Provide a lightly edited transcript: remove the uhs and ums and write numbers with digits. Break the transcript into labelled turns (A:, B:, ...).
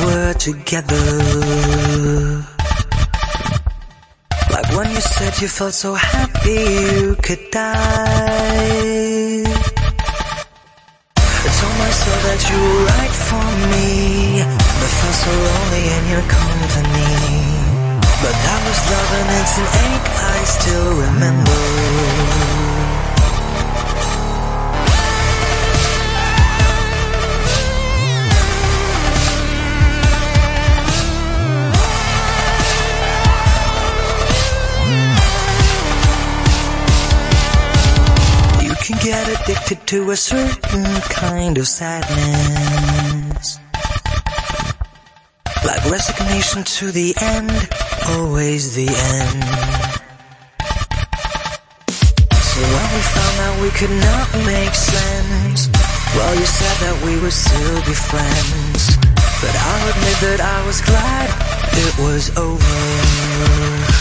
A: were together. Like when you said you felt so happy you could die. I told myself that you were right for me, but felt so lonely in your company. But that was love and it's an ache I still remember. Can get addicted to a certain kind of sadness, like resignation to the end, always the end. So when we found out we could not make sense, well, you said that we would still be friends, but I'll admit that I was glad it was over.